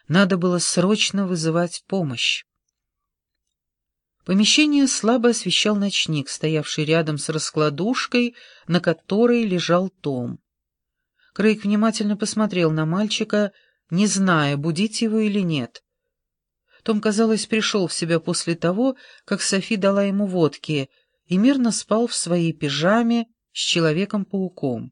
Надо было срочно вызывать помощь. Помещение слабо освещал ночник, стоявший рядом с раскладушкой, на которой лежал Том. Крейг внимательно посмотрел на мальчика, не зная, будить его или нет. Том, казалось, пришел в себя после того, как Софи дала ему водки, и мирно спал в своей пижаме с Человеком-пауком.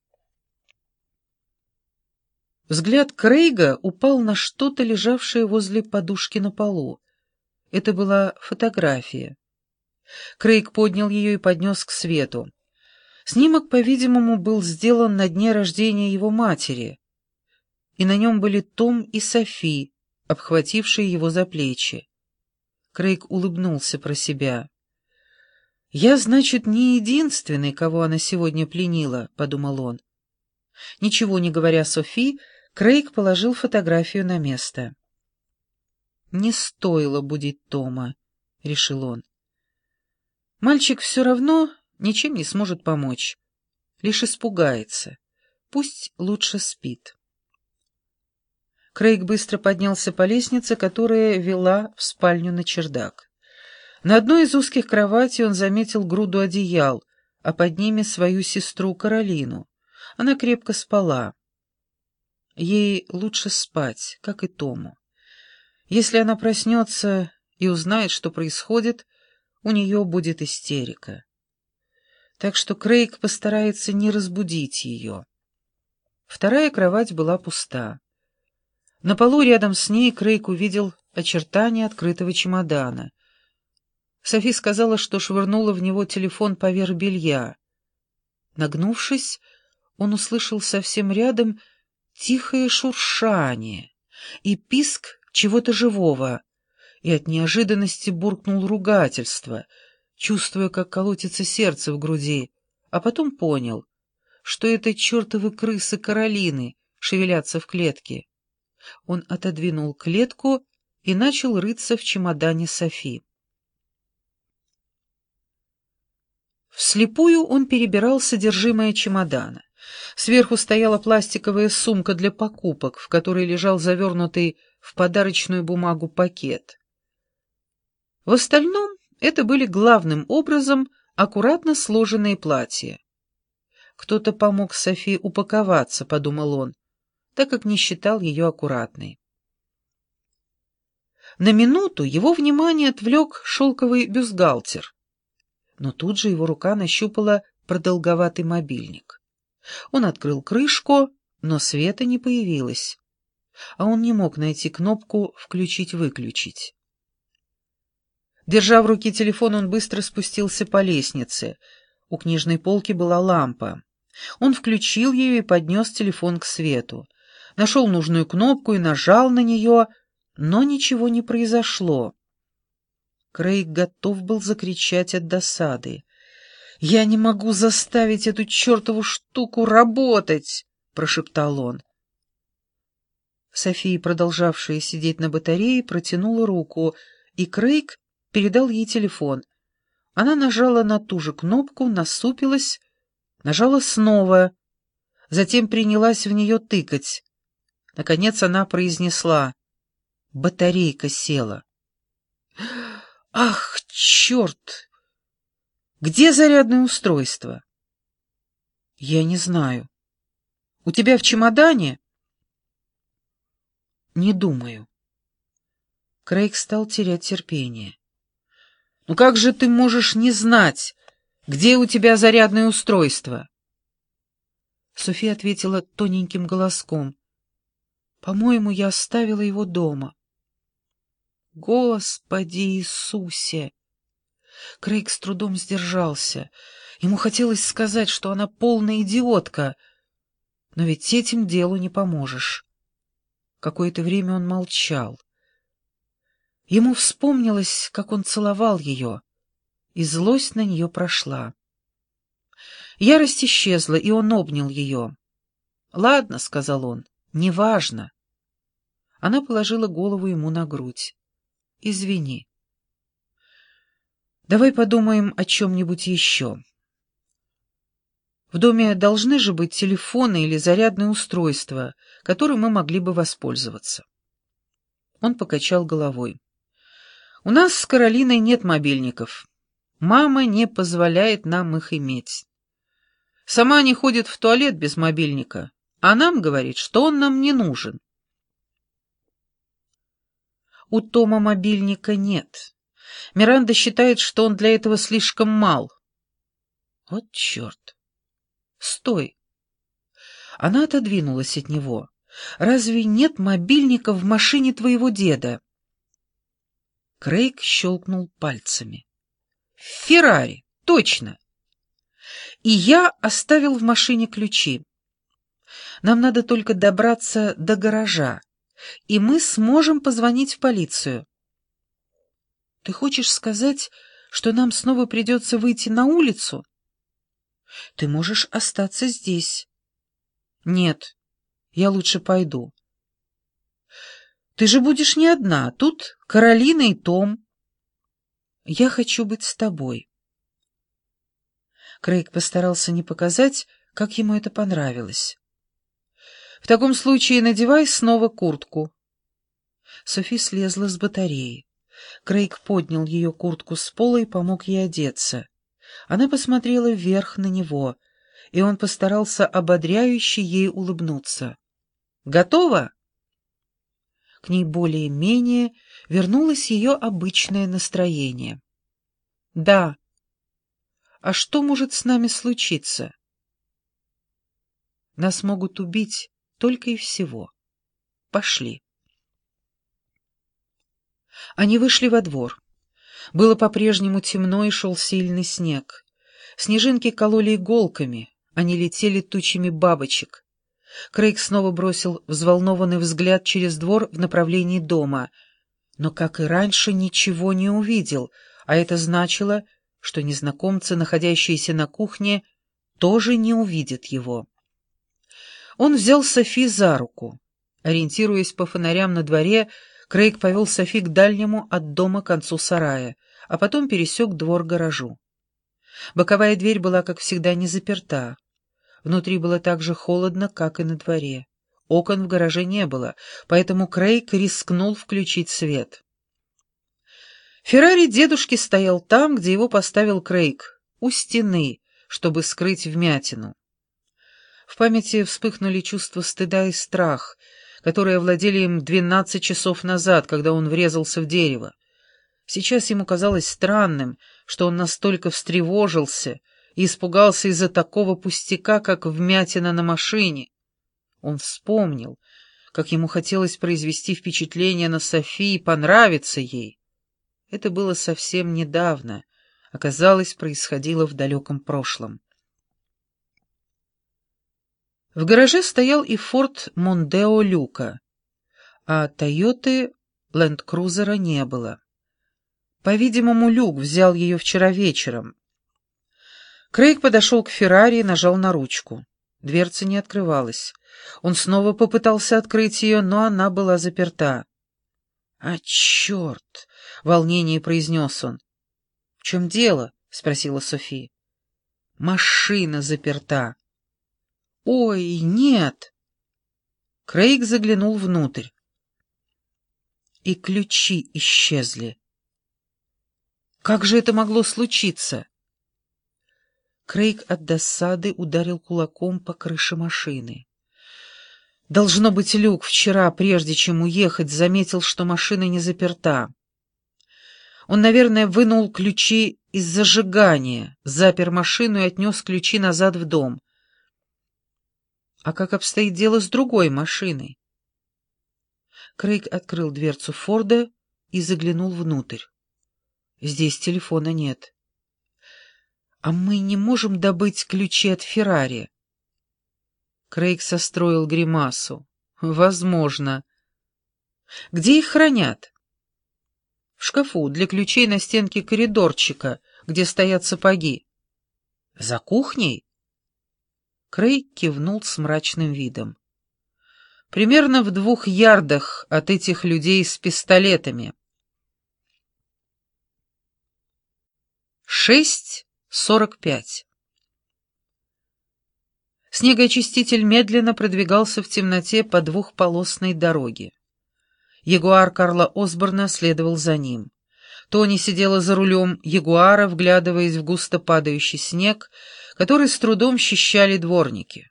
Взгляд Крейга упал на что-то, лежавшее возле подушки на полу. Это была фотография. Крейг поднял ее и поднес к свету. Снимок, по-видимому, был сделан на дне рождения его матери, и на нем были Том и Софи, обхватившие его за плечи. Крейг улыбнулся про себя. «Я, значит, не единственный, кого она сегодня пленила», — подумал он. Ничего не говоря Софи, Крейг положил фотографию на место. «Не стоило будить Тома», — решил он. «Мальчик все равно ничем не сможет помочь, лишь испугается. Пусть лучше спит». Крейг быстро поднялся по лестнице, которая вела в спальню на чердак. На одной из узких кроватей он заметил груду одеял, а под ними свою сестру Каролину. Она крепко спала. Ей лучше спать, как и Тому. Если она проснется и узнает, что происходит, у нее будет истерика. Так что Крейг постарается не разбудить ее. Вторая кровать была пуста. На полу рядом с ней Крейг увидел очертания открытого чемодана. Софи сказала, что швырнула в него телефон поверх белья. Нагнувшись, он услышал совсем рядом тихое шуршание и писк чего-то живого, и от неожиданности буркнул ругательство, чувствуя, как колотится сердце в груди, а потом понял, что это чертовы крысы Каролины шевелятся в клетке. Он отодвинул клетку и начал рыться в чемодане Софи. Вслепую он перебирал содержимое чемодана. Сверху стояла пластиковая сумка для покупок, в которой лежал завернутый в подарочную бумагу пакет. В остальном это были главным образом аккуратно сложенные платья. «Кто-то помог Софи упаковаться», — подумал он, так как не считал ее аккуратной. На минуту его внимание отвлек шелковый бюстгальтер, но тут же его рука нащупала продолговатый мобильник. Он открыл крышку, но света не появилось, а он не мог найти кнопку «включить-выключить». Держа в руке телефон, он быстро спустился по лестнице. У книжной полки была лампа. Он включил ее и поднес телефон к свету. Нашел нужную кнопку и нажал на нее, но ничего не произошло. Крейг готов был закричать от досады. «Я не могу заставить эту чертову штуку работать!» — прошептал он. София, продолжавшая сидеть на батарее, протянула руку, и Крейг передал ей телефон. Она нажала на ту же кнопку, насупилась, нажала снова, затем принялась в нее тыкать. Наконец она произнесла: «Батарейка села». «Ах, черт! Где зарядное устройство?» «Я не знаю. У тебя в чемодане?» «Не думаю». Крейг стал терять терпение. «Ну как же ты можешь не знать, где у тебя зарядное устройство?» София ответила тоненьким голоском: «По-моему, я оставила его дома». «Господи Иисусе!» Крейг с трудом сдержался. Ему хотелось сказать, что она полная идиотка, но ведь этим делу не поможешь. Какое-то время он молчал. Ему вспомнилось, как он целовал ее, и злость на нее прошла. Ярость исчезла, и он обнял ее. «Ладно», — сказал он, — «неважно». Она положила голову ему на грудь. «Извини. Давай подумаем о чем-нибудь еще. В доме должны же быть телефоны или зарядные устройства, которым мы могли бы воспользоваться». Он покачал головой. «У нас с Каролиной нет мобильников. Мама не позволяет нам их иметь. Сама не ходит в туалет без мобильника, а нам говорит, что он нам не нужен». У Тома мобильника нет. Миранда считает, что он для этого слишком мал. Вот черт. Стой. Она отодвинулась от него. Разве нет мобильника в машине твоего деда? Крейг щелкнул пальцами. Феррари, точно. И я оставил в машине ключи. Нам надо только добраться до гаража, и мы сможем позвонить в полицию. Ты хочешь сказать, что нам снова придется выйти на улицу? Ты можешь остаться здесь. Нет, я лучше пойду. Ты же будешь не одна, тут Каролина и Том. Я хочу быть с тобой. Крейг постарался не показать, как ему это понравилось. В таком случае надевай снова куртку. Софи слезла с батареи. Крейг поднял ее куртку с пола и помог ей одеться. Она посмотрела вверх на него, и он постарался ободряюще ей улыбнуться. «Готова?» К ней более-менее вернулось ее обычное настроение. «Да. А что может с нами случиться?» «Нас могут убить только и всего. Пошли». Они вышли во двор. Было по-прежнему темно и шел сильный снег. Снежинки кололи иголками, они летели тучами бабочек. Крейг снова бросил взволнованный взгляд через двор в направлении дома, но, как и раньше, ничего не увидел, а это значило, что незнакомцы, находящиеся на кухне, тоже не увидят его. Он взял Софи за руку. Ориентируясь по фонарям на дворе, Крейг повел Софи к дальнему от дома концу сарая, а потом пересек двор к гаражу. Боковая дверь была, как всегда, не заперта. Внутри было так же холодно, как и на дворе. Окон в гараже не было, поэтому Крейг рискнул включить свет. Феррари дедушки стоял там, где его поставил Крейг, у стены, чтобы скрыть вмятину. В памяти вспыхнули чувства стыда и страх, которые овладели им 12 часов назад, когда он врезался в дерево. Сейчас ему казалось странным, что он настолько встревожился и испугался из-за такого пустяка, как вмятина на машине. Он вспомнил, как ему хотелось произвести впечатление на Софи и понравиться ей. Это было совсем недавно, оказалось, происходило в далеком прошлом. В гараже стоял и Форд Мондео Люка, а Тойоты Ленд-Крузера не было. По-видимому, Люк взял ее вчера вечером. Крейг подошел к Феррари и нажал на ручку. Дверца не открывалась. Он снова попытался открыть ее, но она была заперта. «А, черт!» — в волнении произнес он. «В чем дело?» — спросила Софи. «Машина заперта». «Ой, нет!» Крейг заглянул внутрь. И ключи исчезли. Как же это могло случиться? Крейг от досады ударил кулаком по крыше машины. Должно быть, Люк вчера, прежде чем уехать, заметил, что машина не заперта. Он, наверное, вынул ключи из зажигания, запер машину и отнес ключи назад в дом. А как обстоит дело с другой машиной? Крейг открыл дверцу Форда и заглянул внутрь. Здесь телефона нет. А мы не можем добыть ключи от Феррари. Крейг состроил гримасу. Возможно. Где их хранят? В шкафу для ключей на стенке коридорчика, где стоят сапоги. За кухней? Крейг кивнул с мрачным видом. Примерно в 2 ярдах от этих людей с пистолетами. 6:45. Снегоочиститель медленно продвигался в темноте по двухполосной дороге. Ягуар Карла Осборна следовал за ним. Тони сидела за рулем ягуара, вглядываясь в густо падающий снег, который с трудом счищали дворники.